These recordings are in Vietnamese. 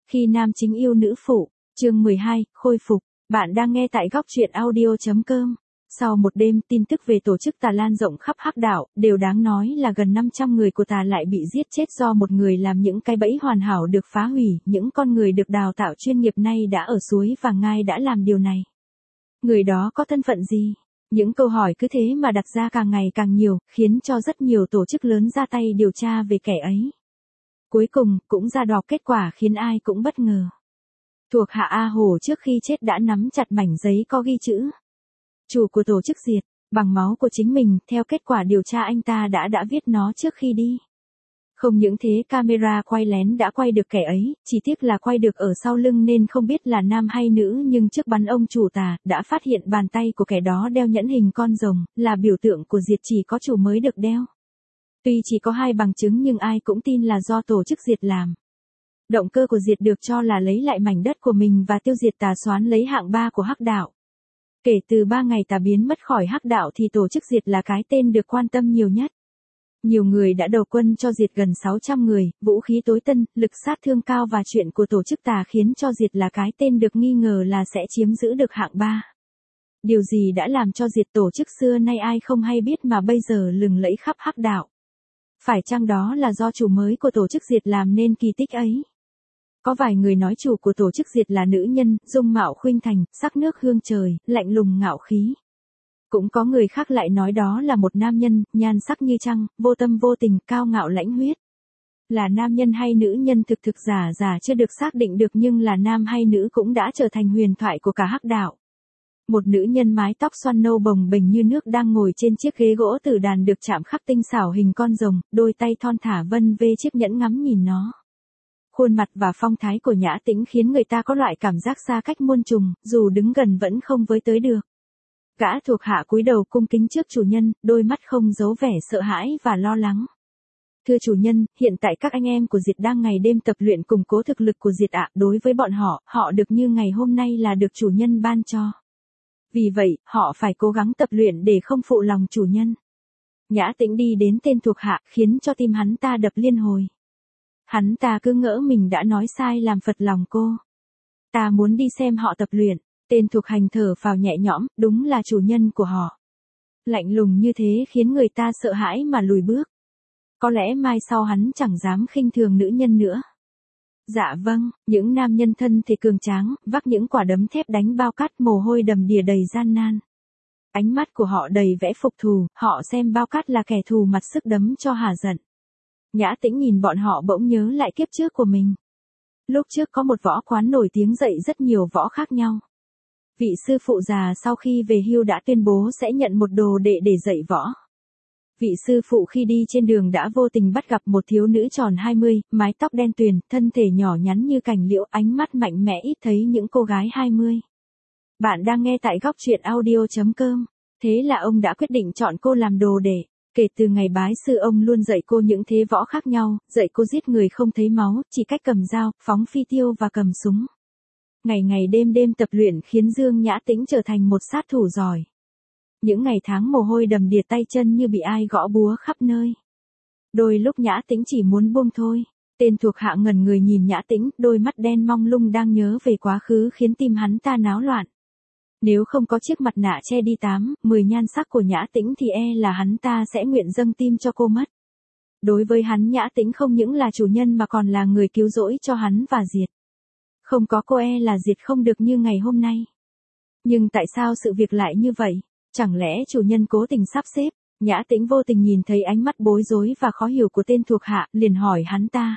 Khi nam chính yêu nữ phụ, chương 12, khôi phục. Bạn đang nghe tại góc truyện audio.com. Sau một đêm, tin tức về tổ chức tà lan rộng khắp Hắc Đạo, điều đáng nói là gần 500 người của tà lại bị giết chết do một người làm những cái bẫy hoàn hảo được phá hủy, những con người được đào tạo chuyên nghiệp nay đã ở suối và ngai đã làm điều này. Người đó có thân phận gì? Những câu hỏi cứ thế mà đặt ra càng ngày càng nhiều, khiến cho rất nhiều tổ chức lớn ra tay điều tra về kẻ ấy. Cuối cùng, cũng ra đọc kết quả khiến ai cũng bất ngờ. Thuộc hạ A Hồ trước khi chết đã nắm chặt mảnh giấy có ghi chữ chủ của tổ chức diệt, bằng máu của chính mình, theo kết quả điều tra anh ta đã viết nó trước khi đi. Không những thế camera quay lén đã quay được kẻ ấy, chỉ tiếc là quay được ở sau lưng nên không biết là nam hay nữ, nhưng trước bắn ông chủ tà, đã phát hiện bàn tay của kẻ đó đeo nhẫn hình con rồng, là biểu tượng của diệt chỉ có chủ mới được đeo. Tuy chỉ có 2 bằng chứng nhưng ai cũng tin là do tổ chức diệt làm. Động cơ của diệt được cho là lấy lại mảnh đất của mình và tiêu diệt tà soán lấy hạng 3 của Hắc Đạo. Kể từ 3 ngày tà biến mất khỏi Hắc Đạo thì tổ chức diệt là cái tên được quan tâm nhiều nhất. Nhiều người đã đầu quân cho diệt gần 600 người, vũ khí tối tân, lực sát thương cao và chuyện của tổ chức tà khiến cho diệt là cái tên được nghi ngờ là sẽ chiếm giữ được hạng 3. Điều gì đã làm cho diệt tổ chức xưa nay ai không hay biết mà bây giờ lừng lẫy khắp Hắc Đạo? Phải chăng đó là do chủ mới của tổ chức diệt làm nên kỳ tích ấy? Có vài người nói chủ của tổ chức diệt là nữ nhân, dung mạo khuynh thành, sắc nước hương trời, lạnh lùng ngạo khí. Cũng có người khác lại nói đó là một nam nhân, nhan sắc như trăng, vô tâm vô tình, cao ngạo lãnh huyết. Là nam nhân hay nữ nhân thực giả chưa được xác định được, nhưng là nam hay nữ cũng đã trở thành huyền thoại của cả Hắc Đạo. Một nữ nhân mái tóc xoăn nâu bồng bềnh như nước đang ngồi trên chiếc ghế gỗ tử đàn được chạm khắc tinh xảo hình con rồng, đôi tay thon thả vân vê chiếc nhẫn ngắm nhìn nó. Khuôn mặt và phong thái của Nhã Tĩnh khiến người ta có loại cảm giác xa cách muôn trùng, dù đứng gần vẫn không với tới được. Gã thuộc hạ cúi đầu cung kính trước chủ nhân, đôi mắt không giấu vẻ sợ hãi và lo lắng. Thưa chủ nhân, hiện tại các anh em của Diệt đang ngày đêm tập luyện củng cố thực lực của Diệt ạ. Đối với bọn họ được như ngày hôm nay là được chủ nhân ban cho. Vì vậy, họ phải cố gắng tập luyện để không phụ lòng chủ nhân. Nhã Tĩnh đi đến tên thuộc hạ khiến cho tim hắn ta đập liên hồi. Hắn ta cứ ngỡ mình đã nói sai làm phật lòng cô. Ta muốn đi xem họ tập luyện. Tên thuộc hành thở phào nhẹ nhõm, đúng là chủ nhân của họ. Lạnh lùng như thế khiến người ta sợ hãi mà lùi bước. Có lẽ mai sau hắn chẳng dám khinh thường nữ nhân nữa. Dạ vâng, những nam nhân thân thể cường tráng, vác những quả đấm thép đánh bao cát, mồ hôi đầm đìa đầy gian nan. Ánh mắt của họ đầy vẻ phục thù, họ xem bao cát là kẻ thù mặt sức đấm cho hả giận. Nhã Tĩnh nhìn bọn họ bỗng nhớ lại kiếp trước của mình. Lúc trước có một võ quán nổi tiếng dạy rất nhiều võ khác nhau. Vị sư phụ già sau khi về hưu đã tuyên bố sẽ nhận một đồ đệ để dạy võ. Vị sư phụ khi đi trên đường đã vô tình bắt gặp một thiếu nữ tròn 20, mái tóc đen tuyền, thân thể nhỏ nhắn như cành liễu, ánh mắt mạnh mẽ ít thấy những cô gái 20. Bạn đang nghe tại góc truyện audio.com. Thế là ông đã quyết định chọn cô làm đồ đệ. Kể từ ngày bái sư ông luôn dạy cô những thế võ khác nhau, dạy cô giết người không thấy máu, chỉ cách cầm dao, phóng phi tiêu và cầm súng. Ngày ngày đêm tập luyện khiến Dương Nhã Tĩnh trở thành một sát thủ giỏi. Những ngày tháng mồ hôi đầm đìa tay chân như bị ai gõ búa khắp nơi. Đôi lúc Nhã Tĩnh chỉ muốn buông thôi. Tên thuộc hạ ngẩn người nhìn Nhã Tĩnh, đôi mắt đen mong lung đang nhớ về quá khứ khiến tim hắn ta náo loạn. Nếu không có chiếc mặt nạ che đi 8-10 nhan sắc của Nhã Tĩnh thì là hắn ta sẽ nguyện dâng tim cho cô mất. Đối với hắn Nhã Tĩnh không những là chủ nhân mà còn là người cứu rỗi cho hắn và Diệt. Không có cô là Diệt không được như ngày hôm nay. Nhưng tại sao sự việc lại như vậy? Chẳng lẽ chủ nhân cố tình sắp xếp? Nhã Tĩnh vô tình nhìn thấy ánh mắt bối rối và khó hiểu của tên thuộc hạ, liền hỏi hắn ta.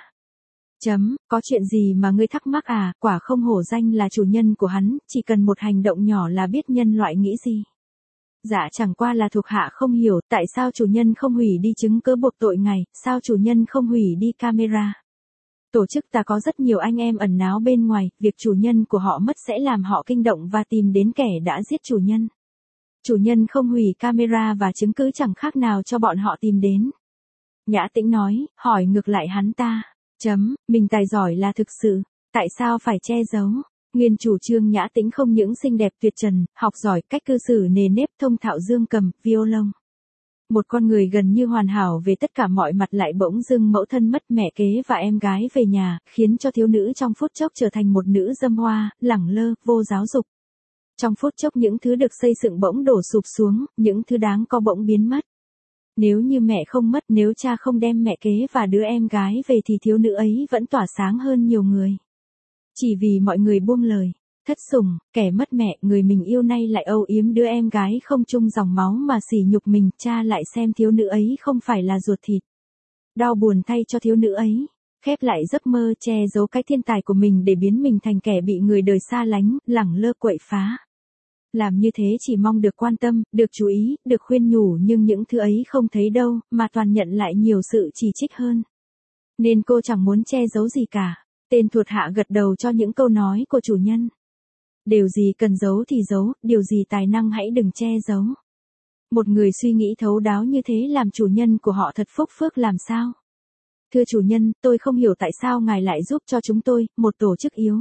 Có chuyện gì mà ngươi thắc mắc à? Quả không hổ danh là chủ nhân của hắn, chỉ cần một hành động nhỏ là biết nhân loại nghĩ gì. Dạ chẳng qua là thuộc hạ không hiểu tại sao chủ nhân không hủy đi chứng cứ buộc tội ngài, sao chủ nhân không hủy đi camera. Tổ chức ta có rất nhiều anh em ẩn náu bên ngoài, việc chủ nhân của họ mất sẽ làm họ kinh động và tìm đến kẻ đã giết chủ nhân. Chủ nhân không hủy camera và chứng cứ chẳng khác nào cho bọn họ tìm đến. Nhã Tĩnh nói, hỏi ngược lại hắn ta. Mình tài giỏi là thực sự, tại sao phải che giấu? Nguyên chủ trương Nhã Tĩnh không những xinh đẹp tuyệt trần, học giỏi, cách cư xử nề nếp, thông thạo dương cầm, violon. Một con người gần như hoàn hảo về tất cả mọi mặt lại bỗng dưng mẫu thân mất, mẹ kế và em gái về nhà, khiến cho thiếu nữ trong phút chốc trở thành một nữ dâm hoa, lẳng lơ, vô giáo dục. Trong phút chốc những thứ được xây dựng bỗng đổ sụp xuống, những thứ đáng có bỗng biến mất. Nếu như mẹ không mất, nếu cha không đem mẹ kế và đứa em gái về thì thiếu nữ ấy vẫn tỏa sáng hơn nhiều người. Chỉ vì mọi người buông lời. Thất sủng, kẻ mất mẹ, người mình yêu nay lại âu yếm đứa em gái không chung dòng máu mà sỉ nhục mình, cha lại xem thiếu nữ ấy không phải là ruột thịt. Đau buồn thay cho thiếu nữ ấy, khép lại giấc mơ, che giấu cái thiên tài của mình để biến mình thành kẻ bị người đời xa lánh, lẳng lơ quậy phá. Làm như thế chỉ mong được quan tâm, được chú ý, được khuyên nhủ, nhưng những thứ ấy không thấy đâu, mà toàn nhận lại nhiều sự chỉ trích hơn. Nên cô chẳng muốn che giấu gì cả. Tên thuộc hạ gật đầu cho những câu nói của chủ nhân. Điều gì cần giấu thì giấu, điều gì tài năng hãy đừng che giấu. Một người suy nghĩ thấu đáo như thế làm chủ nhân của họ thật phúc phước làm sao? Thưa chủ nhân, tôi không hiểu tại sao ngài lại giúp cho chúng tôi, một tổ chức yếu.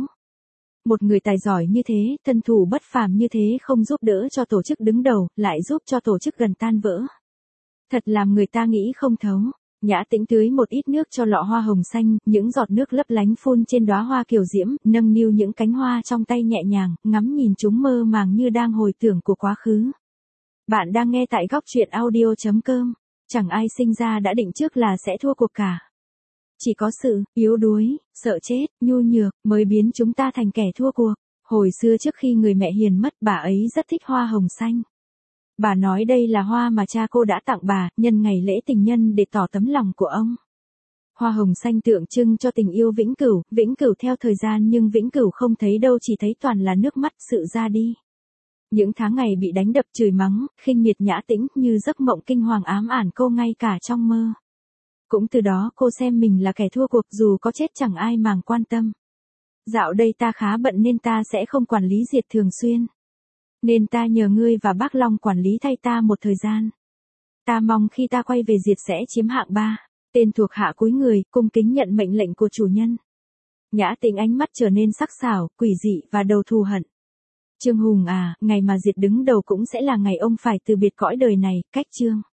Một người tài giỏi như thế, thân thủ bất phàm như thế không giúp đỡ cho tổ chức đứng đầu, lại giúp cho tổ chức gần tan vỡ. Thật làm người ta nghĩ không thấu. Nhã Tĩnh tưới một ít nước cho lọ hoa hồng xanh, những giọt nước lấp lánh phun trên đóa hoa kiều diễm, nâng niu những cánh hoa trong tay nhẹ nhàng, ngắm nhìn chúng mơ màng như đang hồi tưởng của quá khứ. Bạn đang nghe tại góc truyện audio.com. Chẳng ai sinh ra đã định trước là sẽ thua cuộc cả. Chỉ có sự yếu đuối, sợ chết, nhu nhược mới biến chúng ta thành kẻ thua cuộc. Hồi xưa trước khi người mẹ hiền mất, bà ấy rất thích hoa hồng xanh. Bà nói đây là hoa mà cha cô đã tặng bà, nhân ngày lễ tình nhân để tỏ tấm lòng của ông. Hoa hồng xanh tượng trưng cho tình yêu vĩnh cửu theo thời gian nhưng vĩnh cửu không thấy đâu, chỉ thấy toàn là nước mắt, sự ra đi. Những tháng ngày bị đánh đập chửi mắng, khinh miệt Nhã Tĩnh như giấc mộng kinh hoàng ám ảnh cô ngay cả trong mơ. Cũng từ đó cô xem mình là kẻ thua cuộc, dù có chết chẳng ai màng quan tâm. Dạo đây ta khá bận nên ta sẽ không quản lý Diệt thường xuyên. Nên ta nhờ ngươi và bác Long quản lý thay ta một thời gian. Ta mong khi ta quay về Diệt sẽ chiếm hạng 3. Tên thuộc hạ cúi người, cung kính nhận mệnh lệnh của chủ nhân. Nhã Tĩnh ánh mắt trở nên sắc sảo, quỷ dị và đầu thù hận. Trương Hùng à, ngày mà Diệt đứng đầu cũng sẽ là ngày ông phải từ biệt cõi đời này, cách Trương.